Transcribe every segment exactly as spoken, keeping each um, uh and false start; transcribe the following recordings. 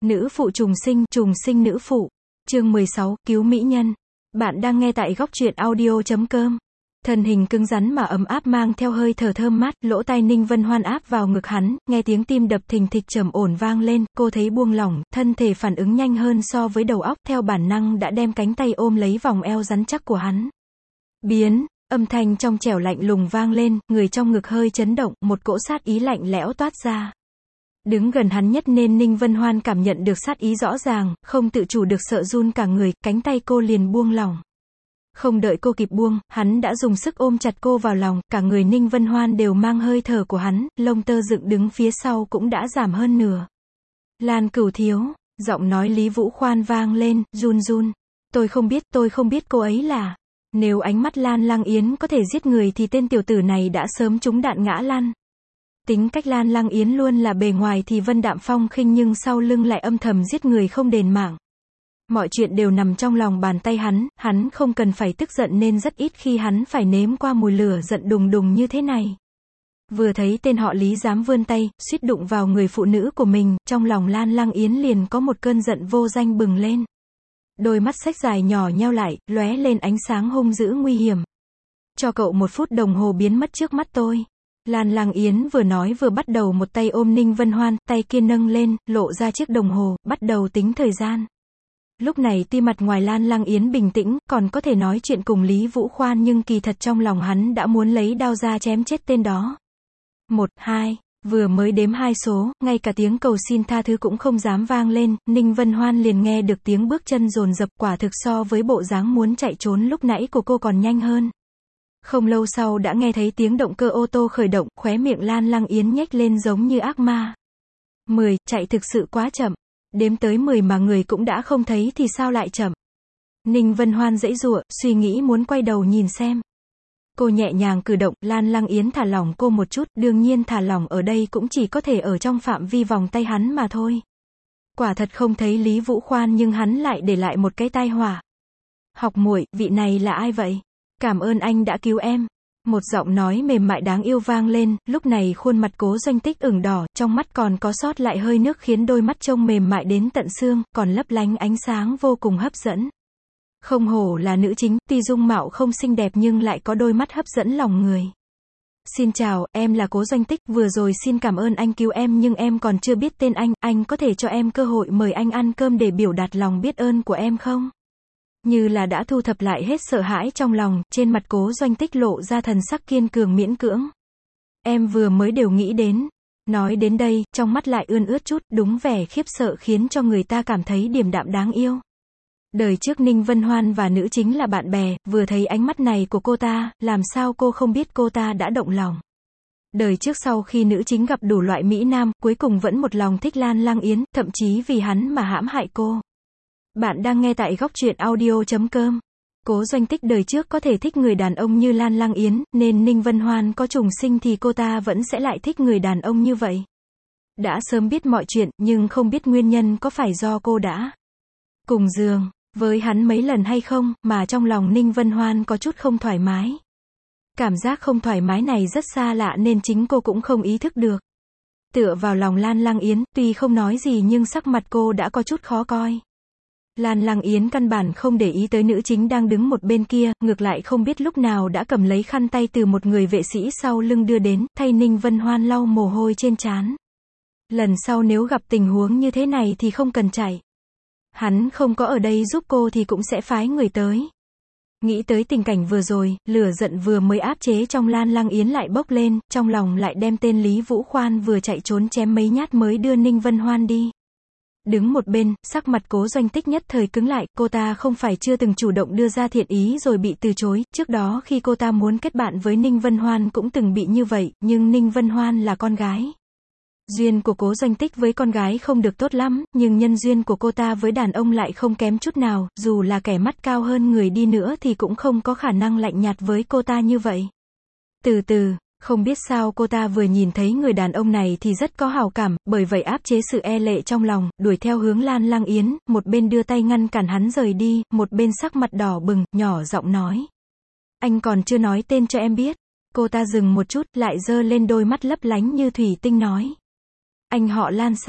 Nữ phụ trùng sinh, trùng sinh nữ phụ. Chương mười sáu, cứu mỹ nhân. Bạn đang nghe tại góc truyện audio chấm com. Thân hình cứng rắn mà ấm áp mang theo hơi thở thơm mát, lỗ tai Ninh Vân Hoan áp vào ngực hắn, nghe tiếng tim đập thình thịch trầm ổn vang lên, cô thấy buông lỏng, thân thể phản ứng nhanh hơn so với đầu óc, theo bản năng đã đem cánh tay ôm lấy vòng eo rắn chắc của hắn. Biến, âm thanh trong trẻo lạnh lùng vang lên, người trong ngực hơi chấn động, một cỗ sát ý lạnh lẽo toát ra. Đứng gần hắn nhất nên Ninh Vân Hoan cảm nhận được sát ý rõ ràng, không tự chủ được sợ run cả người, cánh tay cô liền buông lỏng. Không đợi cô kịp buông, hắn đã dùng sức ôm chặt cô vào lòng, cả người Ninh Vân Hoan đều mang hơi thở của hắn, lông tơ dựng đứng phía sau cũng đã giảm hơn nửa. Lan Cửu thiếu, giọng nói Lý Vũ Khoan vang lên, run run. Tôi không biết, tôi không biết cô ấy là... Nếu ánh mắt Lan Lang Yến có thể giết người thì tên tiểu tử này đã sớm trúng đạn ngã lăn. Tính cách Lan Lang Yến luôn là bề ngoài thì vân đạm phong khinh nhưng sau lưng lại âm thầm giết người không đền mạng. Mọi chuyện đều nằm trong lòng bàn tay hắn, hắn không cần phải tức giận nên rất ít khi hắn phải nếm qua mùi lửa giận đùng đùng như thế này. Vừa thấy tên họ Lý dám vươn tay, suýt đụng vào người phụ nữ của mình, trong lòng Lan Lang Yến liền có một cơn giận vô danh bừng lên. Đôi mắt xếch dài nhỏ nheo lại, lóe lên ánh sáng hung dữ nguy hiểm. Cho cậu một phút đồng hồ biến mất trước mắt tôi. Lan Lang Yến vừa nói vừa bắt đầu một tay ôm Ninh Vân Hoan, tay kia nâng lên, lộ ra chiếc đồng hồ, bắt đầu tính thời gian. Lúc này tuy mặt ngoài Lan Lang Yến bình tĩnh, còn có thể nói chuyện cùng Lý Vũ Khoan nhưng kỳ thật trong lòng hắn đã muốn lấy đao ra chém chết tên đó. Một, hai, vừa mới đếm hai số, ngay cả tiếng cầu xin tha thứ cũng không dám vang lên, Ninh Vân Hoan liền nghe được tiếng bước chân dồn dập, quả thực so với bộ dáng muốn chạy trốn lúc nãy của cô còn nhanh hơn. Không lâu sau đã nghe thấy tiếng động cơ ô tô khởi động, khóe miệng Lan Lang Yến nhếch lên giống như ác ma. Mười, chạy thực sự quá chậm. Đếm tới mười mà người cũng đã không thấy thì sao lại chậm. Ninh Vân Hoan giãy giụa, suy nghĩ muốn quay đầu nhìn xem. Cô nhẹ nhàng cử động, Lan Lang Yến thả lỏng cô một chút, đương nhiên thả lỏng ở đây cũng chỉ có thể ở trong phạm vi vòng tay hắn mà thôi. Quả thật không thấy Lý Vũ Khoan nhưng hắn lại để lại một cái tai họa. Học muội, vị này là ai vậy? Cảm ơn anh đã cứu em. Một giọng nói mềm mại đáng yêu vang lên, lúc này khuôn mặt Cố Doanh Tích ửng đỏ, trong mắt còn có sót lại hơi nước khiến đôi mắt trông mềm mại đến tận xương, còn lấp lánh ánh sáng vô cùng hấp dẫn. Không hổ là nữ chính, tuy dung mạo không xinh đẹp nhưng lại có đôi mắt hấp dẫn lòng người. Xin chào, em là Cố Doanh Tích, vừa rồi xin cảm ơn anh cứu em nhưng em còn chưa biết tên anh, anh có thể cho em cơ hội mời anh ăn cơm để biểu đạt lòng biết ơn của em không? Như là đã thu thập lại hết sợ hãi trong lòng, trên mặt Cố Doanh Tích lộ ra thần sắc kiên cường miễn cưỡng. Em vừa mới đều nghĩ đến. Nói đến đây, trong mắt lại ươn ướt chút, đúng vẻ khiếp sợ khiến cho người ta cảm thấy điềm đạm đáng yêu. Đời trước Ninh Vân Hoan và nữ chính là bạn bè, vừa thấy ánh mắt này của cô ta, làm sao cô không biết cô ta đã động lòng. Đời trước sau khi nữ chính gặp đủ loại mỹ nam, cuối cùng vẫn một lòng thích Lan Lang Yến, thậm chí vì hắn mà hãm hại cô. Bạn đang nghe tại góc truyện audio chấm com. Cố Doanh Tích đời trước có thể thích người đàn ông như Lan Lang Yến, nên Ninh Vân Hoan có trùng sinh thì cô ta vẫn sẽ lại thích người đàn ông như vậy. Đã sớm biết mọi chuyện, nhưng không biết nguyên nhân có phải do cô đã cùng giường với hắn mấy lần hay không, mà trong lòng Ninh Vân Hoan có chút không thoải mái. Cảm giác không thoải mái này rất xa lạ nên chính cô cũng không ý thức được. Tựa vào lòng Lan Lang Yến, tuy không nói gì nhưng sắc mặt cô đã có chút khó coi. Lan Lang Yến căn bản không để ý tới nữ chính đang đứng một bên kia, ngược lại không biết lúc nào đã cầm lấy khăn tay từ một người vệ sĩ sau lưng đưa đến, thay Ninh Vân Hoan lau mồ hôi trên trán. Lần sau nếu gặp tình huống như thế này thì không cần chạy. Hắn không có ở đây giúp cô thì cũng sẽ phái người tới. Nghĩ tới tình cảnh vừa rồi, lửa giận vừa mới áp chế trong Lan Lang Yến lại bốc lên, trong lòng lại đem tên Lý Vũ Khoan vừa chạy trốn chém mấy nhát mới đưa Ninh Vân Hoan đi. Đứng một bên, sắc mặt Cố Doanh Tích nhất thời cứng lại, cô ta không phải chưa từng chủ động đưa ra thiện ý rồi bị từ chối, trước đó khi cô ta muốn kết bạn với Ninh Vân Hoan cũng từng bị như vậy, nhưng Ninh Vân Hoan là con gái. Duyên của Cố Doanh Tích với con gái không được tốt lắm, nhưng nhân duyên của cô ta với đàn ông lại không kém chút nào, dù là kẻ mắt cao hơn người đi nữa thì cũng không có khả năng lạnh nhạt với cô ta như vậy. Từ từ, không biết sao cô ta vừa nhìn thấy người đàn ông này thì rất có hảo cảm, bởi vậy áp chế sự e lệ trong lòng, đuổi theo hướng Lan Lang Yến, một bên đưa tay ngăn cản hắn rời đi, một bên sắc mặt đỏ bừng, nhỏ giọng nói. Anh còn chưa nói tên cho em biết. Cô ta dừng một chút, lại giơ lên đôi mắt lấp lánh như thủy tinh nói. Anh họ Lan sao?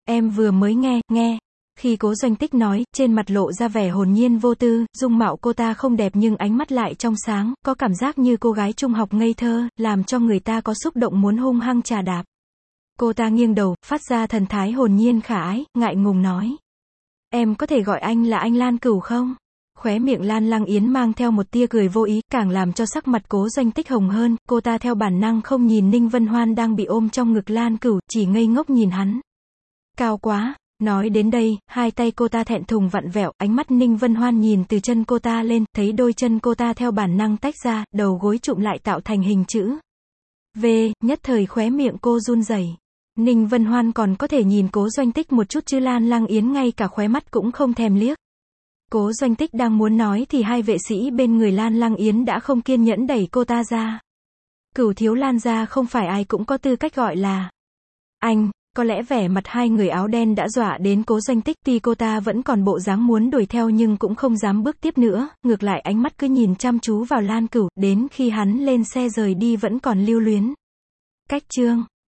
Em vừa mới nghe, nghe. Khi Cố Doanh Tích nói, trên mặt lộ ra vẻ hồn nhiên vô tư, dung mạo cô ta không đẹp nhưng ánh mắt lại trong sáng, có cảm giác như cô gái trung học ngây thơ, làm cho người ta có xúc động muốn hung hăng chà đạp. Cô ta nghiêng đầu, phát ra thần thái hồn nhiên khả ái, ngại ngùng nói. Em có thể gọi anh là anh Lan Cửu không? Khóe miệng Lan Lăng Yến mang theo một tia cười vô ý, càng làm cho sắc mặt Cố Doanh Tích hồng hơn, cô ta theo bản năng không nhìn Ninh Vân Hoan đang bị ôm trong ngực Lan Cửu, chỉ ngây ngốc nhìn hắn. Cao quá. Nói đến đây, hai tay cô ta thẹn thùng vặn vẹo, ánh mắt Ninh Vân Hoan nhìn từ chân cô ta lên, thấy đôi chân cô ta theo bản năng tách ra, đầu gối chụm lại tạo thành hình chữ V, nhất thời khóe miệng cô run rẩy. Ninh Vân Hoan còn có thể nhìn Cố Doanh Tích một chút chứ Lan Lăng Yến ngay cả khóe mắt cũng không thèm liếc. Cố Doanh Tích đang muốn nói thì hai vệ sĩ bên người Lan Lăng Yến đã không kiên nhẫn đẩy cô ta ra. Cửu thiếu Lan gia không phải ai cũng có tư cách gọi là anh. Có lẽ vẻ mặt hai người áo đen đã dọa đến Cố Doanh Tích, tuy cô ta vẫn còn bộ dáng muốn đuổi theo nhưng cũng không dám bước tiếp nữa, ngược lại ánh mắt cứ nhìn chăm chú vào Lan Cửu, đến khi hắn lên xe rời đi vẫn còn lưu luyến. Cách chương